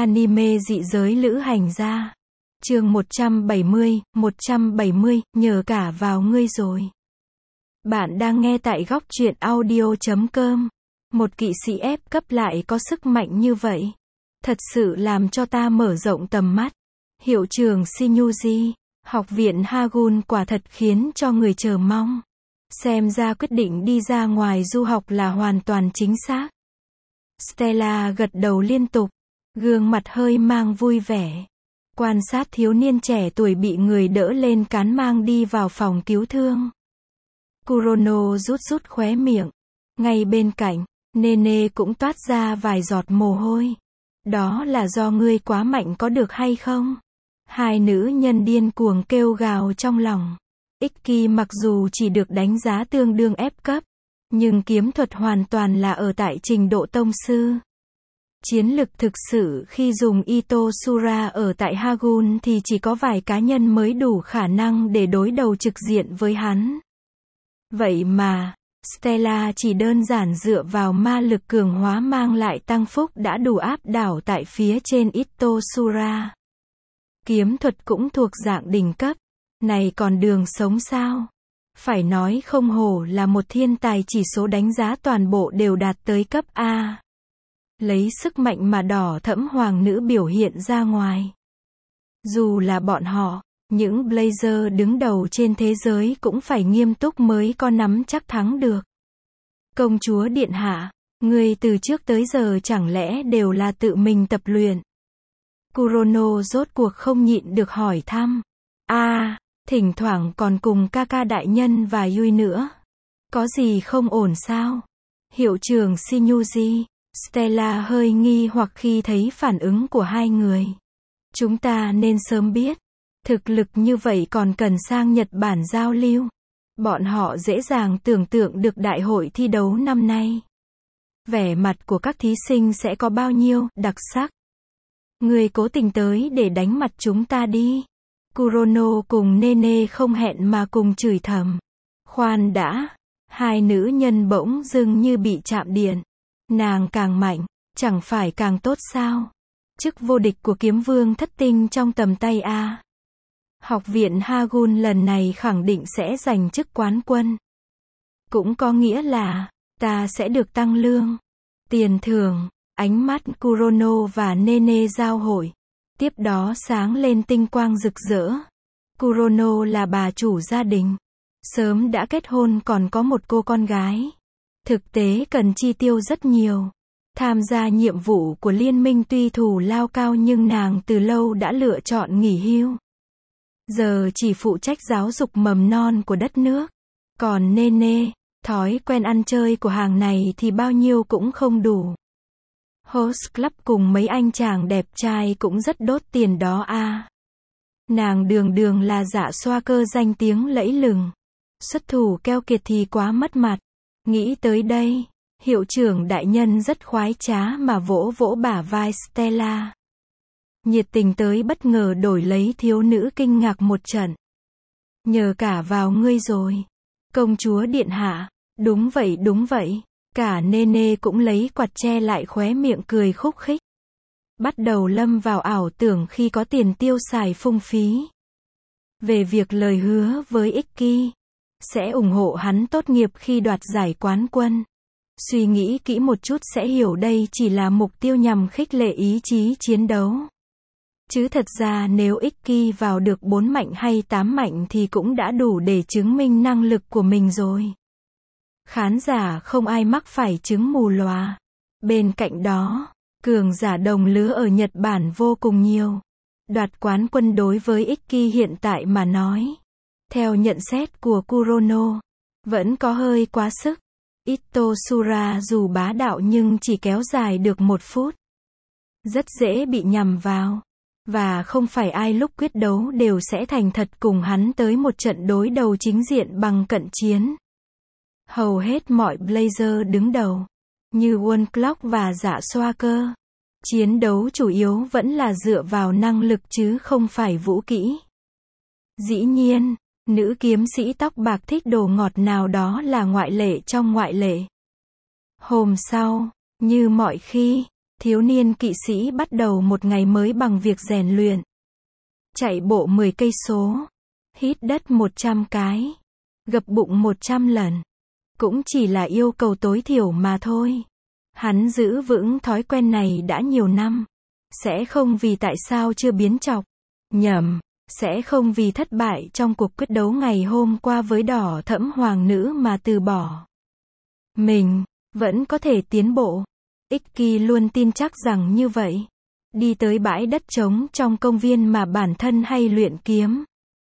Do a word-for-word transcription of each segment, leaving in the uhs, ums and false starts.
Anime dị giới lữ hành gia. Chương một trăm bảy mươi, một trăm bảy mươi, nhờ cả vào ngươi rồi. Bạn đang nghe tại góc truyện audio chấm com. Một kỵ sĩ ép cấp lại có sức mạnh như vậy. Thật sự làm cho ta mở rộng tầm mắt. Hiệu trưởng Shinyuji, học viện Hagun quả thật khiến cho người chờ mong. Xem ra quyết định đi ra ngoài du học là hoàn toàn chính xác. Stella gật đầu liên tục, gương mặt hơi mang vui vẻ. Quan sát thiếu niên trẻ tuổi bị người đỡ lên cán mang đi vào phòng cứu thương. Kurono rút rút khóe miệng. Ngay bên cạnh, Nene cũng toát ra vài giọt mồ hôi. Đó là do ngươi quá mạnh có được hay không? Hai nữ nhân điên cuồng kêu gào trong lòng. Ikki mặc dù chỉ được đánh giá tương đương ép cấp, nhưng kiếm thuật hoàn toàn là ở tại trình độ tông sư. Chiến lực thực sự khi dùng Ito Sura ở tại Hagun thì chỉ có vài cá nhân mới đủ khả năng để đối đầu trực diện với hắn. Vậy mà, Stella chỉ đơn giản dựa vào ma lực cường hóa mang lại tăng phúc đã đủ áp đảo tại phía trên Ito Sura. Kiếm thuật cũng thuộc dạng đỉnh cấp. Này còn đường sống sao? Phải nói không hổ là một thiên tài, chỉ số đánh giá toàn bộ đều đạt tới cấp A. Lấy sức mạnh mà đỏ thẫm hoàng nữ biểu hiện ra ngoài. Dù là bọn họ, những Blazer đứng đầu trên thế giới cũng phải nghiêm túc mới có nắm chắc thắng được. Công chúa điện hạ, người từ trước tới giờ chẳng lẽ đều là tự mình tập luyện? Kurono rốt cuộc không nhịn được hỏi thăm. A, à, thỉnh thoảng còn cùng ca ca đại nhân và Yui nữa. Có gì không ổn sao? Hiệu trưởng Shinyuji, Stella hơi nghi hoặc khi thấy phản ứng của hai người. Chúng ta nên sớm biết. Thực lực như vậy còn cần sang Nhật Bản giao lưu. Bọn họ dễ dàng tưởng tượng được đại hội thi đấu năm nay. Vẻ mặt của các thí sinh sẽ có bao nhiêu đặc sắc. Người cố tình tới để đánh mặt chúng ta đi. Kurono cùng Nene không hẹn mà cùng chửi thầm. Khoan đã. Hai nữ nhân bỗng dưng như bị chạm điện. Nàng càng mạnh, chẳng phải càng tốt sao? Chức vô địch của kiếm vương thất tinh trong tầm tay a. Học viện Hagun lần này khẳng định sẽ giành chức quán quân. Cũng có nghĩa là, ta sẽ được tăng lương, tiền thưởng. Ánh mắt Kurono và Nene giao hội. Tiếp đó sáng lên tinh quang rực rỡ. Kurono là bà chủ gia đình. Sớm đã kết hôn còn có một cô con gái. Thực tế cần chi tiêu rất nhiều. Tham gia nhiệm vụ của liên minh tuy thù lao cao nhưng nàng từ lâu đã lựa chọn nghỉ hưu. Giờ chỉ phụ trách giáo dục mầm non của đất nước. Còn Nene, thói quen ăn chơi của hàng này thì bao nhiêu cũng không đủ. Host Club cùng mấy anh chàng đẹp trai cũng rất đốt tiền đó a. À. Nàng đường đường là dạ xoa cơ danh tiếng lẫy lừng. Xuất thủ keo kiệt thì quá mất mặt. Nghĩ tới đây, hiệu trưởng đại nhân rất khoái trá mà vỗ vỗ bả vai Stella. Nhiệt tình tới bất ngờ đổi lấy thiếu nữ kinh ngạc một trận. Nhờ cả vào ngươi rồi. Công chúa điện hạ, đúng vậy đúng vậy. Cả Nene cũng lấy quạt che lại khóe miệng cười khúc khích. Bắt đầu lâm vào ảo tưởng khi có tiền tiêu xài phung phí. Về việc lời hứa với Ikki, sẽ ủng hộ hắn tốt nghiệp khi đoạt giải quán quân. Suy nghĩ kỹ một chút sẽ hiểu đây chỉ là mục tiêu nhằm khích lệ ý chí chiến đấu. Chứ thật ra nếu Ikki vào được bốn mạnh hay tám mạnh thì cũng đã đủ để chứng minh năng lực của mình rồi. Khán giả không ai mắc phải chứng mù lòa. Bên cạnh đó, cường giả đồng lứa ở Nhật Bản vô cùng nhiều. Đoạt quán quân đối với Ikki hiện tại mà nói, theo nhận xét của Kurono, vẫn có hơi quá sức. Ito Sura dù bá đạo nhưng chỉ kéo dài được một phút. Rất dễ bị nhầm vào. Và không phải ai lúc quyết đấu đều sẽ thành thật cùng hắn tới một trận đối đầu chính diện bằng cận chiến. Hầu hết mọi Blazer đứng đầu, như One Clock và dạ xoa cơ, chiến đấu chủ yếu vẫn là dựa vào năng lực chứ không phải vũ kỹ. Dĩ nhiên, nữ kiếm sĩ tóc bạc thích đồ ngọt nào đó là ngoại lệ trong ngoại lệ. Hôm sau, như mọi khi, thiếu niên kỵ sĩ bắt đầu một ngày mới bằng việc rèn luyện. Chạy bộ mười cây số, hít đất một trăm cái, gập bụng một trăm lần. Cũng chỉ là yêu cầu tối thiểu mà thôi. Hắn giữ vững thói quen này đã nhiều năm. Sẽ không vì tại sao chưa biến chọc. Nhầm, sẽ không vì thất bại trong cuộc quyết đấu ngày hôm qua với đỏ thẫm hoàng nữ mà từ bỏ. Mình vẫn có thể tiến bộ. Icky luôn tin chắc rằng như vậy. Đi tới bãi đất trống trong công viên mà bản thân hay luyện kiếm.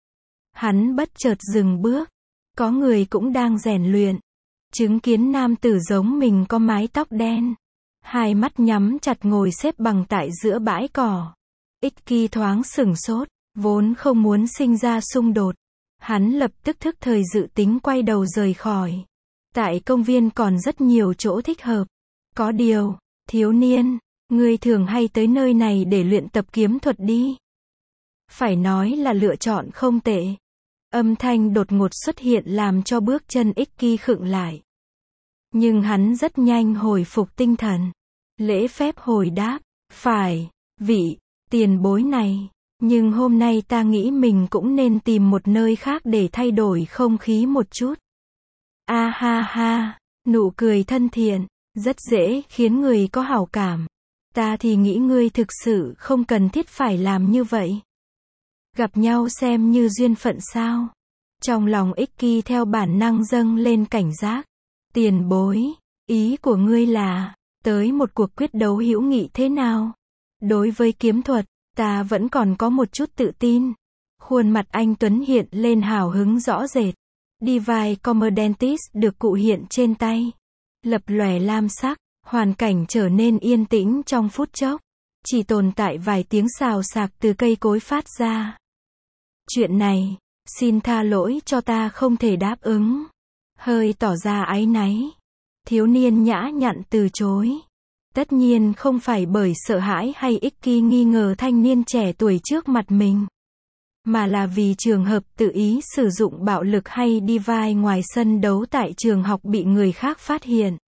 Hắn bất chợt dừng bước. Có người cũng đang rèn luyện. Chứng kiến nam tử giống mình có mái tóc đen. Hai mắt nhắm chặt ngồi xếp bằng tại giữa bãi cỏ. Icky thoáng sửng sốt. Vốn không muốn sinh ra xung đột. Hắn lập tức thức thời dự tính quay đầu rời khỏi. Tại công viên còn rất nhiều chỗ thích hợp. Có điều, thiếu niên, ngươi thường hay tới nơi này để luyện tập kiếm thuật đi. Phải nói là lựa chọn không tệ. Âm thanh đột ngột xuất hiện làm cho bước chân Icky khựng lại. Nhưng hắn rất nhanh hồi phục tinh thần. Lễ phép hồi đáp, phải, vị tiền bối này. Nhưng hôm nay ta nghĩ mình cũng nên tìm một nơi khác để thay đổi không khí một chút. A ha ha, nụ cười thân thiện, rất dễ khiến người có hảo cảm. Ta thì nghĩ ngươi thực sự không cần thiết phải làm như vậy. Gặp nhau xem như duyên phận sao. Trong lòng Icky theo bản năng dâng lên cảnh giác. Tiền bối, ý của ngươi là, tới một cuộc quyết đấu hữu nghị thế nào? Đối với kiếm thuật, ta vẫn còn có một chút tự tin. Khuôn mặt anh Tuấn hiện lên hào hứng rõ rệt. Divine Commodentis được cụ hiện trên tay. Lập lòe lam sắc, hoàn cảnh trở nên yên tĩnh trong phút chốc. Chỉ tồn tại vài tiếng xào xạc từ cây cối phát ra. Chuyện này, xin tha lỗi cho ta không thể đáp ứng. Hơi tỏ ra áy náy. Thiếu niên nhã nhặn từ chối. Tất nhiên không phải bởi sợ hãi hay Icky nghi ngờ thanh niên trẻ tuổi trước mặt mình. Mà là vì trường hợp tự ý sử dụng bạo lực hay đi vai ngoài sân đấu tại trường học bị người khác phát hiện.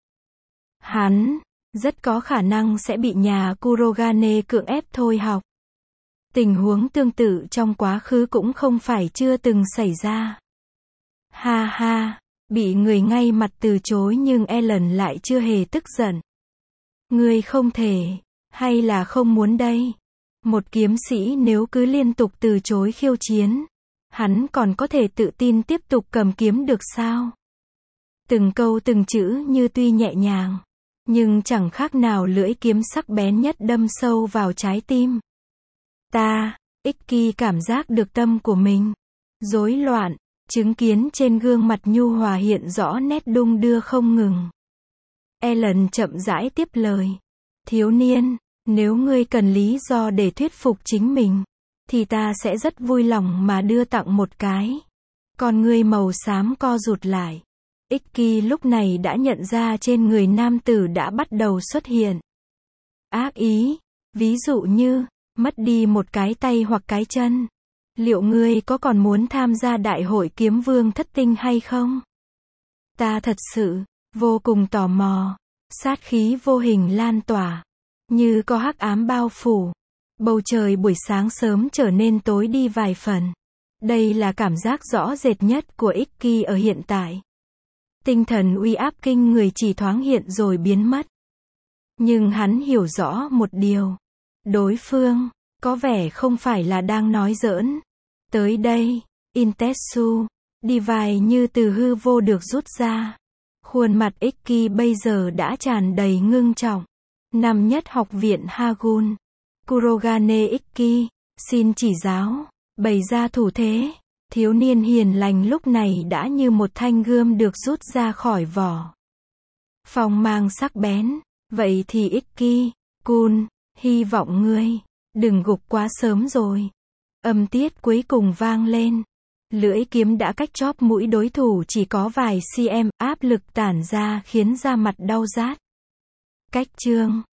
Hắn, rất có khả năng sẽ bị nhà Kurogane cưỡng ép thôi học. Tình huống tương tự trong quá khứ cũng không phải chưa từng xảy ra. Ha ha, bị người ngay mặt từ chối nhưng Ellen lại chưa hề tức giận. Ngươi không thể, hay là không muốn đây? Một kiếm sĩ nếu cứ liên tục từ chối khiêu chiến, hắn còn có thể tự tin tiếp tục cầm kiếm được sao? Từng câu từng chữ như tuy nhẹ nhàng, nhưng chẳng khác nào lưỡi kiếm sắc bén nhất đâm sâu vào trái tim. Ta, Icky cảm giác được tâm của mình rối loạn, chứng kiến trên gương mặt nhu hòa hiện rõ nét đung đưa không ngừng. Ellen chậm rãi tiếp lời. Thiếu niên, nếu ngươi cần lý do để thuyết phục chính mình, thì ta sẽ rất vui lòng mà đưa tặng một cái. Còn ngươi màu xám co rụt lại. Icky lúc này đã nhận ra trên người nam tử đã bắt đầu xuất hiện ác ý. Ví dụ như, mất đi một cái tay hoặc cái chân. Liệu ngươi có còn muốn tham gia đại hội kiếm vương thất tinh hay không? Ta thật sự vô cùng tò mò. Sát khí vô hình lan tỏa, như có hắc ám bao phủ. Bầu trời buổi sáng sớm trở nên tối đi vài phần. Đây là cảm giác rõ rệt nhất của Icky ở hiện tại. Tinh thần uy áp kinh người chỉ thoáng hiện rồi biến mất. Nhưng hắn hiểu rõ một điều. Đối phương, có vẻ không phải là đang nói giỡn. Tới đây, Intetsu, Divine như từ hư vô được rút ra. Khuôn mặt Icky bây giờ đã tràn đầy ngưng trọng. Năm nhất học viện Hagun. Kurogane Icky, xin chỉ giáo, bày ra thủ thế. Thiếu niên hiền lành lúc này đã như một thanh gươm được rút ra khỏi vỏ. Phong mang sắc bén. Vậy thì Icky, Kun, hy vọng ngươi đừng gục quá sớm rồi. Âm tiết cuối cùng vang lên. Lưỡi kiếm đã cách chóp mũi đối thủ chỉ có vài cm, áp lực tản ra khiến da mặt đau rát. Cách chương